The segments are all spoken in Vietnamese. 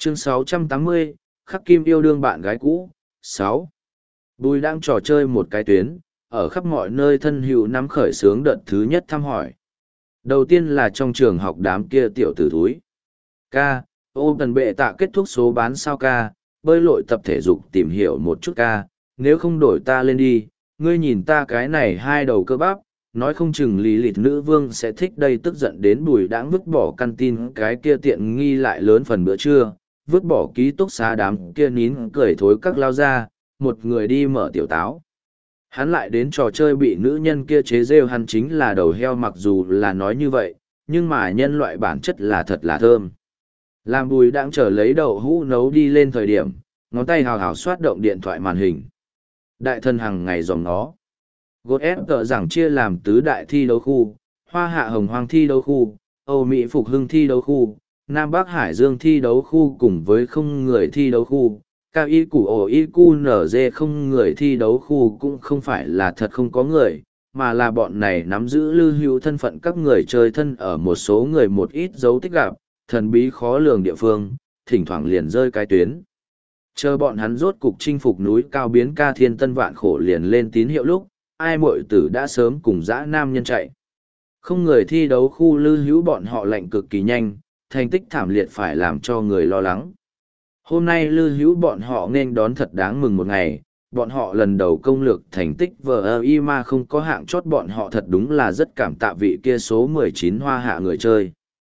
Chương 680, Khắc Kim yêu đương bạn gái cũ. 6. Bùi đang trò chơi một cái tuyến, ở khắp mọi nơi thân hữu nắm khởi sướng đợt thứ nhất thăm hỏi. Đầu tiên là trong trường học đám kia tiểu tử thúi. Ca, ô tần bệ tạ kết thúc số bán sao ca, bơi lội tập thể dục tìm hiểu một chút ca, nếu không đổi ta lên đi, ngươi nhìn ta cái này hai đầu cơ bắp, nói không chừng lý lịch nữ vương sẽ thích đây, tức giận đến bùi đãng vứt bỏ căn tin cái kia tiện nghi lại lớn phần bữa trưa, vứt bỏ ký túc xá đám kia nín cười thối các lao ra, một người đi mở tiểu táo. Hắn lại đến trò chơi bị nữ nhân kia chế rêu, hắn chính là đầu heo, mặc dù là nói như vậy, nhưng mà nhân loại bản chất là thật là thơm. Làm bùi đang chờ lấy đậu hũ nấu đi lên thời điểm, ngón tay hào hào xoát động điện thoại màn hình. Đại thân hàng ngày dòng nó. Gột ép tợ rằng chia làm tứ đại thi đấu khu, Hoa Hạ Hồng Hoang thi đấu khu, Âu Mỹ Phục Hưng thi đấu khu, Nam Bắc Hải Dương thi đấu khu cùng với không người thi đấu khu. Cao y củ ổ y cu nở dê không người thi đấu khu cũng không phải là thật không có người, mà là bọn này nắm giữ lưu hữu thân phận các người chơi thân ở một số người một ít dấu tích gặp, thần bí khó lường địa phương, thỉnh thoảng liền rơi cái tuyến. Chờ bọn hắn rốt cục chinh phục núi cao biến ca thiên tân vạn khổ liền lên tín hiệu lúc, ai muội tử đã sớm cùng dã nam nhân chạy. Không người thi đấu khu lưu hữu bọn họ lạnh cực kỳ nhanh, thành tích thảm liệt phải làm cho người lo lắng. Hôm nay lưu hữu bọn họ nên đón thật đáng mừng một ngày, bọn họ lần đầu công lược thành tích VI mà không có hạng chót, bọn họ thật đúng là rất cảm tạ vị kia số 19 Hoa Hạ người chơi.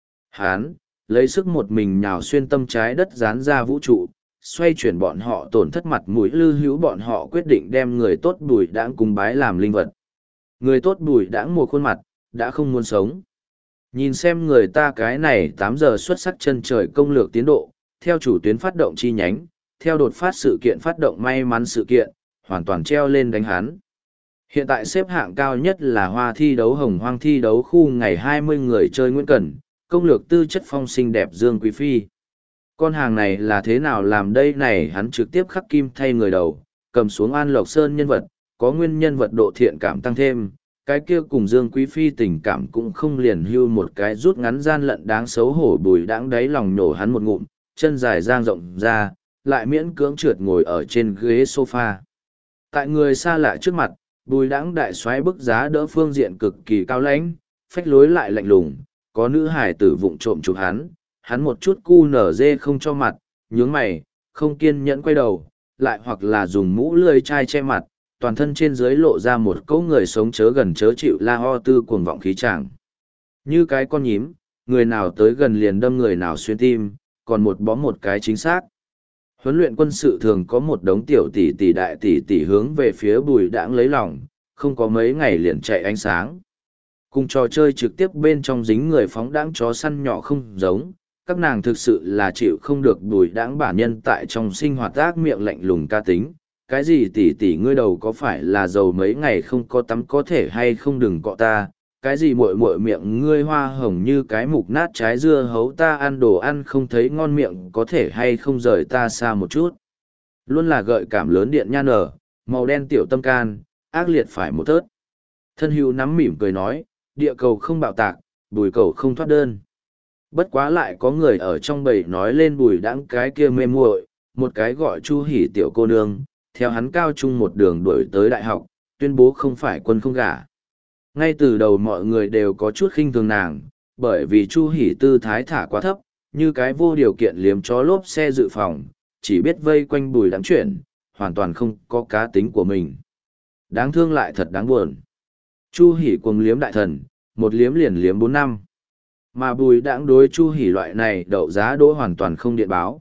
Hán, lấy sức một mình nhào xuyên tâm trái đất dán ra vũ trụ, xoay chuyển bọn họ tổn thất mặt mũi lưu hữu, bọn họ quyết định đem người tốt bùi đãng cung bái làm linh vật. Người tốt bùi đãng một khuôn mặt, đã không muốn sống. Nhìn xem người ta cái này 8 giờ xuất sắc chân trời công lược tiến độ, theo chủ tuyến phát động chi nhánh, theo đột phát sự kiện phát động may mắn sự kiện, hoàn toàn treo lên đánh hắn. Hiện tại xếp hạng cao nhất là Hoa thi đấu Hồng Hoang thi đấu khu, ngày 20 người chơi Nguyễn Cẩn, công lược tư chất phong xinh đẹp Dương Quý Phi. Con hàng này là thế nào làm đây này, hắn trực tiếp khắc kim thay người đầu, cầm xuống An Lộc Sơn nhân vật, có nguyên nhân vật độ thiện cảm tăng thêm, cái kia cùng Dương Quý Phi tình cảm cũng không liền hưu, một cái rút ngắn gian lận đáng xấu hổ. Bùi đãng đáy lòng nổ hắn một ngụm, chân dài dang rộng ra, lại miễn cưỡng trượt ngồi ở trên ghế sofa. Tại người xa lạ trước mặt, bùi đãng đại xoáy bức giá đỡ phương diện cực kỳ cao lãnh, phách lối lại lạnh lùng, có nữ hải tử vụng trộm chụp hắn một chút cu nở dê không cho mặt, nhướng mày, không kiên nhẫn quay đầu, lại hoặc là dùng mũ lưỡi chai che mặt, toàn thân trên dưới lộ ra một cỗ người sống chớ gần chớ chịu la ho tư cuồng vọng khí tràng. Như cái con nhím, người nào tới gần liền đâm người nào xuyên tim, còn một bó một cái chính xác. Huấn luyện quân sự thường có một đống tiểu tỷ tỷ đại tỷ tỷ hướng về phía bùi đãng lấy lòng, không có mấy ngày liền chạy ánh sáng. Cùng trò chơi trực tiếp bên trong dính người phóng đãng chó săn nhỏ không giống, các nàng thực sự là chịu không được bùi đãng bản nhân tại trong sinh hoạt ác miệng lạnh lùng ca tính. Cái gì tỷ tỷ ngươi đầu có phải là dầu mấy ngày không có tắm có thể hay không, đừng cọ ta. Cái gì muội muội miệng ngươi hoa hồng như cái mục nát trái dưa hấu, ta ăn đồ ăn không thấy ngon miệng có thể hay không rời ta xa một chút. Luôn là gợi cảm lớn điện nha nở, màu đen tiểu tâm can, ác liệt phải một thớt. Thân hữu nắm mỉm cười nói, địa cầu không bạo tạc, bùi cầu không thoát đơn. Bất quá lại có người ở trong bầy nói lên bùi đãng cái kia mê muội, một cái gọi Chu Hỉ tiểu cô nương, theo hắn cao trung một đường đuổi tới đại học, tuyên bố không phải quân không gả. Ngay từ đầu mọi người đều có chút khinh thường nàng, bởi vì Chu Hỉ tư thái thả quá thấp, như cái vô điều kiện liếm chó lốp xe dự phòng, chỉ biết vây quanh bùi đãng chuyển, hoàn toàn không có cá tính của mình. Đáng thương lại thật đáng buồn. Chu Hỉ cuồng liếm đại thần, một liếm liền liếm 4 năm. Mà bùi đãng đối Chu Hỉ loại này đậu giá đỗ hoàn toàn không điện báo.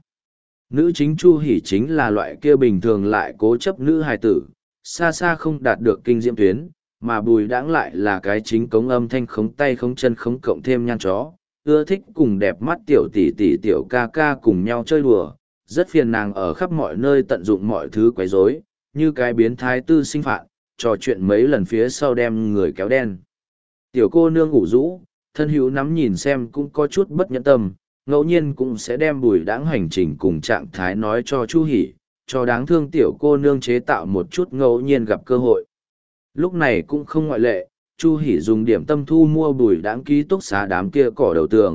Nữ chính Chu Hỉ chính là loại kia bình thường lại cố chấp nữ hài tử, xa xa không đạt được kinh diễm tuyến, mà bùi đãng lại là cái chính cống âm thanh khống tay khống chân khống cộng thêm nhan chó, ưa thích cùng đẹp mắt tiểu tỷ tỷ tiểu ca ca cùng nhau chơi đùa, rất phiền nàng ở khắp mọi nơi tận dụng mọi thứ quấy rối, như cái biến thái tư sinh phạm, trò chuyện mấy lần phía sau đem người kéo đen. Tiểu cô nương ngủ rũ, thân hữu nắm nhìn xem cũng có chút bất nhẫn tâm, ngẫu nhiên cũng sẽ đem bùi đãng hành trình cùng trạng thái nói cho Chu Hỉ, cho đáng thương tiểu cô nương chế tạo một chút ngẫu nhiên gặp cơ hội. Lúc này cũng không ngoại lệ, Chu Hỉ dùng điểm tâm thu mua bùi đãng ký túc xá đám kia cỏ đầu tường,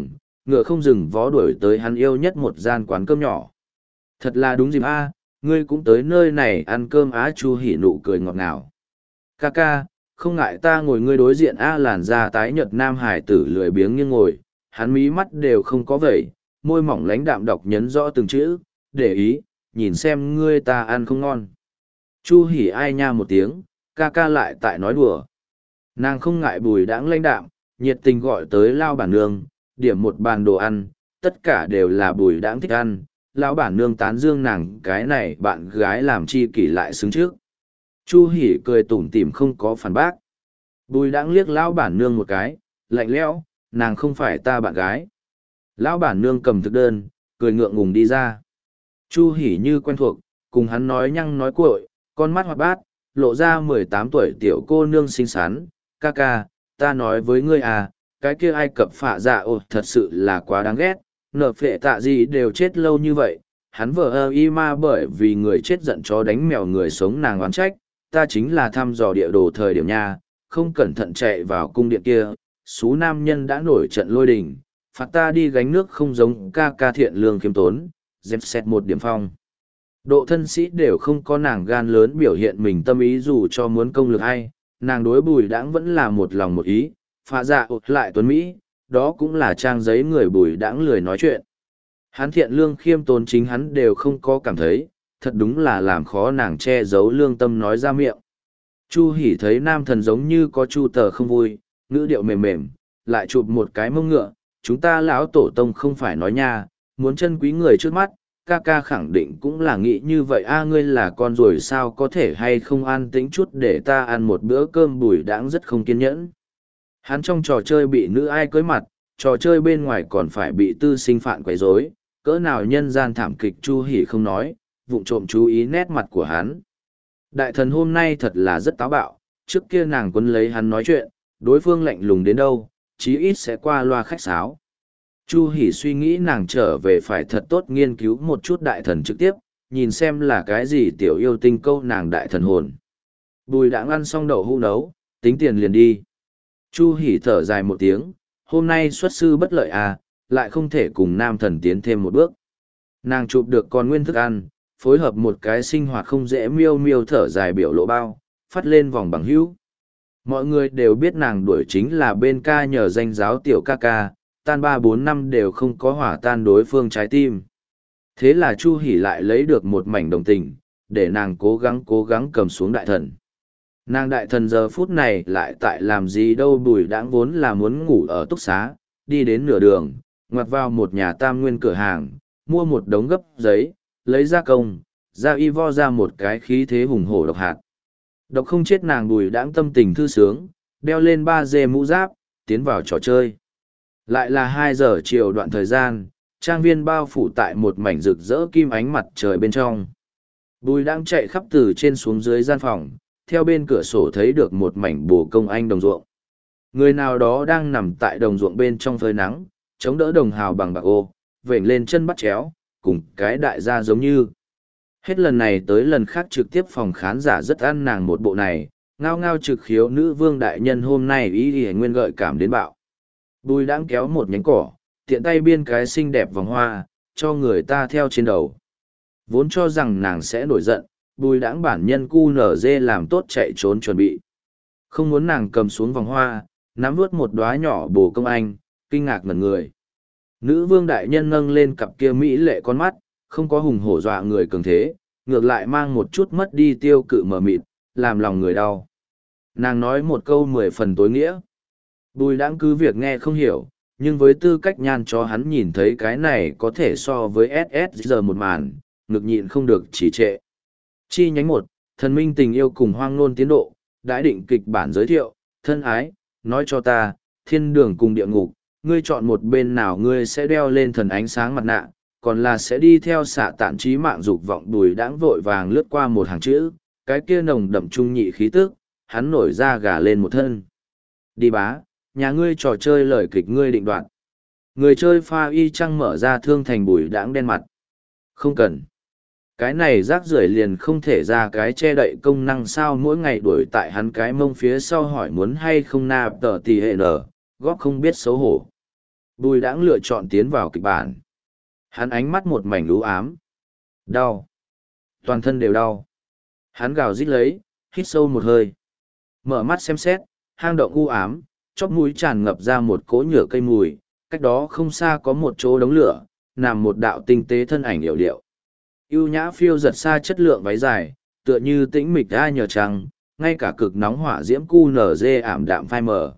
ngựa không dừng vó đuổi tới hắn yêu nhất một gian quán cơm nhỏ. Thật là đúng dịp a, ngươi cũng tới nơi này ăn cơm á. Chu Hỉ nụ cười ngọt ngào. Ca ca, không ngại ta ngồi ngươi đối diện a. Làn da tái nhợt nam hải tử lười biếng nghiêng ngồi, hắn mí mắt đều không có vẩy, môi mỏng lánh đạm đọc nhấn rõ từng chữ, để ý, nhìn xem ngươi ta ăn không ngon. Chu Hỉ ai nha một tiếng, ca ca lại tại nói đùa. Nàng không ngại Bùi Đãng lãnh đạm, nhiệt tình gọi tới lao bản nương, điểm một bàn đồ ăn, tất cả đều là Bùi Đãng thích ăn. Lão bản nương tán dương nàng cái này bạn gái làm chi kỷ lại xứng trước. Chu Hỉ cười tủm tỉm không có phản bác. Bùi Đãng liếc lão bản nương một cái, lạnh lẽo, nàng không phải ta bạn gái. Lão bản nương cầm thực đơn, cười ngượng ngùng đi ra. Chu Hỉ như quen thuộc, cùng hắn nói nhăng nói cuội, con mắt hoạt bát, lộ ra 18 tuổi tiểu cô nương xinh xắn. Ca ca, ta nói với ngươi à, cái kia Ai Cập phạ dạ thật sự là quá đáng ghét, nợ phệ tạ gì đều chết lâu như vậy. Hắn vợ y ma bởi vì người chết giận chó đánh mèo người sống nàng oán trách, ta chính là thăm dò địa đồ thời điểm nha, không cẩn thận chạy vào cung điện kia, xú nam nhân đã nổi trận lôi đình, phạt ta đi gánh nước không giống ca ca thiện lương khiêm tốn, dẹp xét một điểm phong. Độ thân sĩ đều không có nàng gan lớn biểu hiện mình tâm ý dù cho muốn công lực hay, nàng đối Bùi Đãng vẫn là một lòng một ý, phạ dạ lại tuấn Mỹ, đó cũng là trang giấy người Bùi Đãng lười nói chuyện. Hắn thiện lương khiêm tốn chính hắn đều không có cảm thấy, thật đúng là làm khó nàng che giấu lương tâm nói ra miệng. Chu Hỉ thấy nam thần giống như có chu tờ không vui, ngữ điệu mềm mềm, lại chụp một cái mông ngựa, chúng ta lão tổ tông không phải nói nha, muốn chân quý người trước mắt, ca ca khẳng định cũng là nghĩ như vậy a. Ngươi là con rồi sao có thể hay không an tĩnh chút để ta ăn một bữa cơm. Bùi Đãng rất không kiên nhẫn. Hắn trong trò chơi bị nữ ai cưới mặt, trò chơi bên ngoài còn phải bị tư sinh phạn quấy rối, cỡ nào nhân gian thảm kịch Chu Hỉ không nói, vụng trộm chú ý nét mặt của hắn. Đại thần hôm nay thật là rất táo bạo, trước kia nàng quấn lấy hắn nói chuyện, đối phương lạnh lùng đến đâu, chí ít sẽ qua loa khách sáo. Chu Hỉ suy nghĩ nàng trở về phải thật tốt nghiên cứu một chút đại thần trực tiếp, nhìn xem là cái gì tiểu yêu tinh câu nàng đại thần hồn. Bùi Đãng ăn xong đậu hũ nấu, tính tiền liền đi. Chu Hỉ thở dài một tiếng, hôm nay xuất sư bất lợi à, lại không thể cùng nam thần tiến thêm một bước. Nàng chụp được con nguyên thức ăn, phối hợp một cái sinh hoạt không dễ miêu miêu thở dài biểu lộ bao, phát lên vòng bằng hữu. Mọi người đều biết nàng đuổi chính là bên ca nhờ danh giáo tiểu ca ca, tan 3-4 năm đều không có hỏa tan đối phương trái tim. Thế là Chu Hỉ lại lấy được một mảnh đồng tình, để nàng cố gắng cầm xuống đại thần. Nàng đại thần giờ phút này lại tại làm gì đâu. Bùi Đãng vốn là muốn ngủ ở túc xá, đi đến nửa đường, ngoặt vào một nhà tam nguyên cửa hàng, mua một đống gấp giấy, lấy ra công, ra y vo ra một cái khí thế hùng hổ độc hạt. Độc không chết nàng. Bùi Đãng tâm tình thư sướng, đeo lên 3G mũ giáp, tiến vào trò chơi. Lại là 2 giờ chiều đoạn thời gian, trang viên bao phủ tại một mảnh rực rỡ kim ánh mặt trời bên trong. Bùi Đãng chạy khắp từ trên xuống dưới gian phòng, theo bên cửa sổ thấy được một mảnh bồ công anh đồng ruộng. Người nào đó đang nằm tại đồng ruộng bên trong phơi nắng, chống đỡ đồng hào bằng bạc ô, vểnh lên chân bắt chéo, cùng cái đại gia giống như. Hết lần này tới lần khác trực tiếp phòng khán giả rất ăn nàng một bộ này, ngao ngao trực khiếu nữ vương đại nhân hôm nay ý nguyên gợi cảm đến bạo. Bùi Đãng kéo một nhánh cỏ, tiện tay biên cái xinh đẹp vòng hoa, cho người ta theo trên đầu. Vốn cho rằng nàng sẽ nổi giận, Bùi Đãng bản nhân cu nở dê làm tốt chạy trốn chuẩn bị. Không muốn nàng cầm xuống vòng hoa, nắm vướt một đóa nhỏ bồ công anh, kinh ngạc ngẩn người. Nữ vương đại nhân nâng lên cặp kia mỹ lệ con mắt, không có hùng hổ dọa người cường thế, ngược lại mang một chút mất đi tiêu cự mờ mịt, làm lòng người đau. Nàng nói một câu 10 phần tối nghĩa. Bùi Đãng cứ việc nghe không hiểu, nhưng với tư cách nhan cho hắn nhìn thấy cái này có thể so với SSG một màn, ngực nhịn không được chỉ trệ. Chi nhánh 1, thần minh tình yêu cùng hoang nôn tiến độ, đãi định kịch bản giới thiệu, thân ái, nói cho ta, thiên đường cùng địa ngục, ngươi chọn một bên nào ngươi sẽ đeo lên thần ánh sáng mặt nạ, còn là sẽ đi theo xạ tạn trí mạng dục vọng. Bùi Đãng vội vàng lướt qua một hàng chữ, cái kia nồng đậm trung nhị khí tức, hắn nổi da gà lên một thân. Đi bá, nhà ngươi trò chơi lời kịch ngươi định đoạt. Người chơi pha y chăng mở ra thương thành. Bùi Đãng đen mặt. Không cần. Cái này rác rưởi liền không thể ra cái che đậy công năng sao. Mỗi ngày đuổi tại hắn cái mông phía sau hỏi muốn hay không nạp tờ tì hệ nở, góp không biết xấu hổ. Bùi đãng lựa chọn tiến vào kịch bản. Hắn ánh mắt một mảnh lú ám. Đau. Toàn thân đều đau. Hắn gào rít lấy, hít sâu một hơi. Mở mắt xem xét, hang động u ám, chóp mũi tràn ngập ra một cỗ nhựa cây mùi, cách đó không xa có một chỗ đống lửa, nằm một đạo tinh tế thân ảnh điệu điệu. Ưu nhã phiêu giật xa chất lượng váy dài, tựa như tĩnh mịch ai nhờ trăng, ngay cả cực nóng hỏa diễm cu nở dê ảm đạm phai mờ.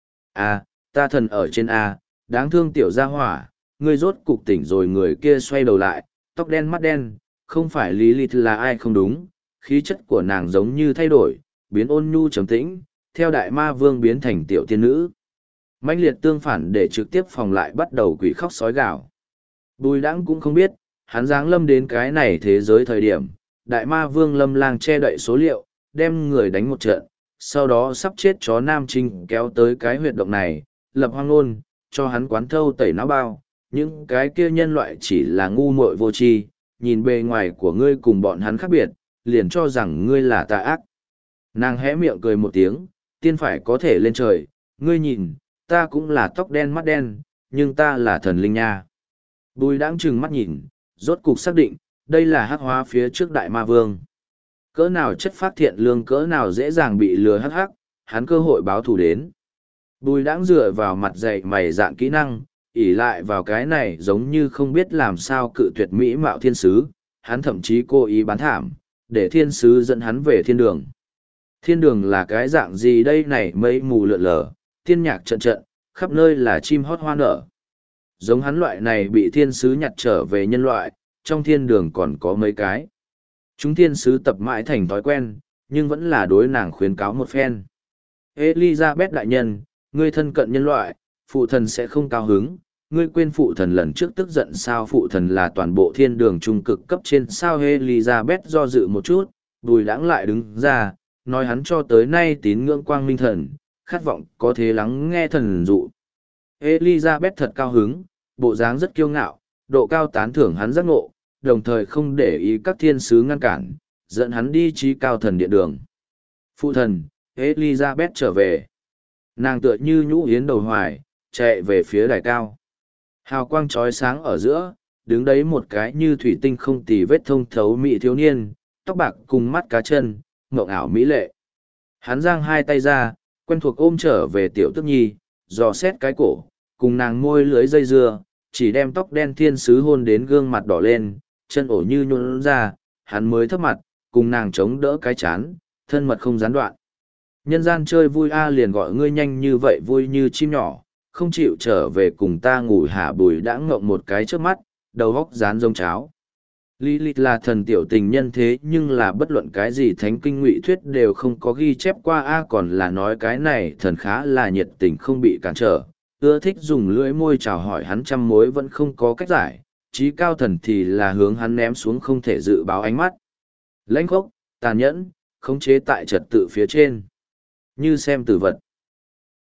A, ta thần ở trên A, đáng thương tiểu gia hỏa, ngươi rốt cục tỉnh rồi. Người kia xoay đầu lại, tóc đen mắt đen, không phải Lý Lịch là ai không đúng, khí chất của nàng giống như thay đổi, biến ôn nhu trầm tĩnh, theo đại ma vương biến thành tiểu tiên nữ. Mãnh liệt tương phản để trực tiếp phòng lại bắt đầu quỷ khóc sói gào. Bùi đãng cũng không biết, hắn giáng lâm đến cái này thế giới thời điểm, đại ma vương lâm lang che đậy số liệu, đem người đánh một trận, sau đó sắp chết chó nam trinh kéo tới cái huyệt động này, lập hoang ngôn, cho hắn quán thâu tẩy não bao. Những cái kia nhân loại chỉ là ngu muội vô tri, nhìn bề ngoài của ngươi cùng bọn hắn khác biệt, liền cho rằng ngươi là tà ác. Nàng hé miệng cười một tiếng, tiên phải có thể lên trời, ngươi nhìn, ta cũng là tóc đen mắt đen, nhưng ta là thần linh nha. Bùi đãng trừng mắt nhìn, rốt cục xác định, đây là hắc hóa phía trước đại ma vương. Cỡ nào chất phác thiện lương, cỡ nào dễ dàng bị lừa hắc hắc, hắn cơ hội báo thù đến. Bùi đãng dựa vào mặt dày mày dạn kỹ năng, ỉ lại vào cái này giống như không biết làm sao cự tuyệt mỹ mạo thiên sứ, hắn thậm chí cố ý bán thảm, để thiên sứ dẫn hắn về thiên đường. Thiên đường là cái dạng gì đây này, mây mù lượn lờ, tiên nhạc trận trận, khắp nơi là chim hót hoa nở. Giống hắn loại này bị thiên sứ nhặt trở về nhân loại, trong thiên đường còn có mấy cái. Chúng thiên sứ tập mãi thành thói quen, nhưng vẫn là đối nàng khuyến cáo một phen. Elizabeth đại nhân, ngươi thân cận nhân loại, phụ thần sẽ không cao hứng. Ngươi quên phụ thần lần trước tức giận sao? Phụ thần là toàn bộ thiên đường trung cực cấp trên sao? Elizabeth do dự một chút, Bùi đãng lại đứng ra, nói hắn cho tới nay tín ngưỡng quang minh thần, khát vọng có thể lắng nghe thần dụ. Elizabeth thật cao hứng, bộ dáng rất kiêu ngạo, độ cao tán thưởng hắn giác ngộ, đồng thời không để ý các thiên sứ ngăn cản, dẫn hắn đi trí cao thần điện đường. Phụ thần, Elizabeth trở về. Nàng tựa như nhũ yến đầu hoài, chạy về phía đài cao. Hào quang chói sáng ở giữa, đứng đấy một cái như thủy tinh không tì vết thông thấu mỹ thiếu niên, tóc bạc cùng mắt cá chân, ngộng ảo mỹ lệ. Hắn giang hai tay ra, quen thuộc ôm trở về tiểu tức nhi, dò xét cái cổ, cùng nàng môi lưới dây dưa, chỉ đem tóc đen thiên sứ hôn đến gương mặt đỏ lên, chân ổ như nhún ra, hắn mới thấp mặt, cùng nàng chống đỡ cái chán, thân mật không gián đoạn. Nhân gian chơi vui a, liền gọi ngươi nhanh như vậy vui như chim nhỏ, không chịu trở về cùng ta ngủ hả? Bùi đã ngộng một cái trước mắt, đầu góc dán rông cháo. Lilith là thần tiểu tình nhân thế nhưng là bất luận cái gì thánh kinh ngụy thuyết đều không có ghi chép qua a, còn là nói cái này thần khá là nhiệt tình không bị cản trở, ưa thích dùng lưỡi môi chào hỏi hắn trăm mối vẫn không có cách giải, trí cao thần thì là hướng hắn ném xuống không thể dự báo ánh mắt. Lãnh khốc, tàn nhẫn, khống chế tại trật tự phía trên. Như xem tử vật.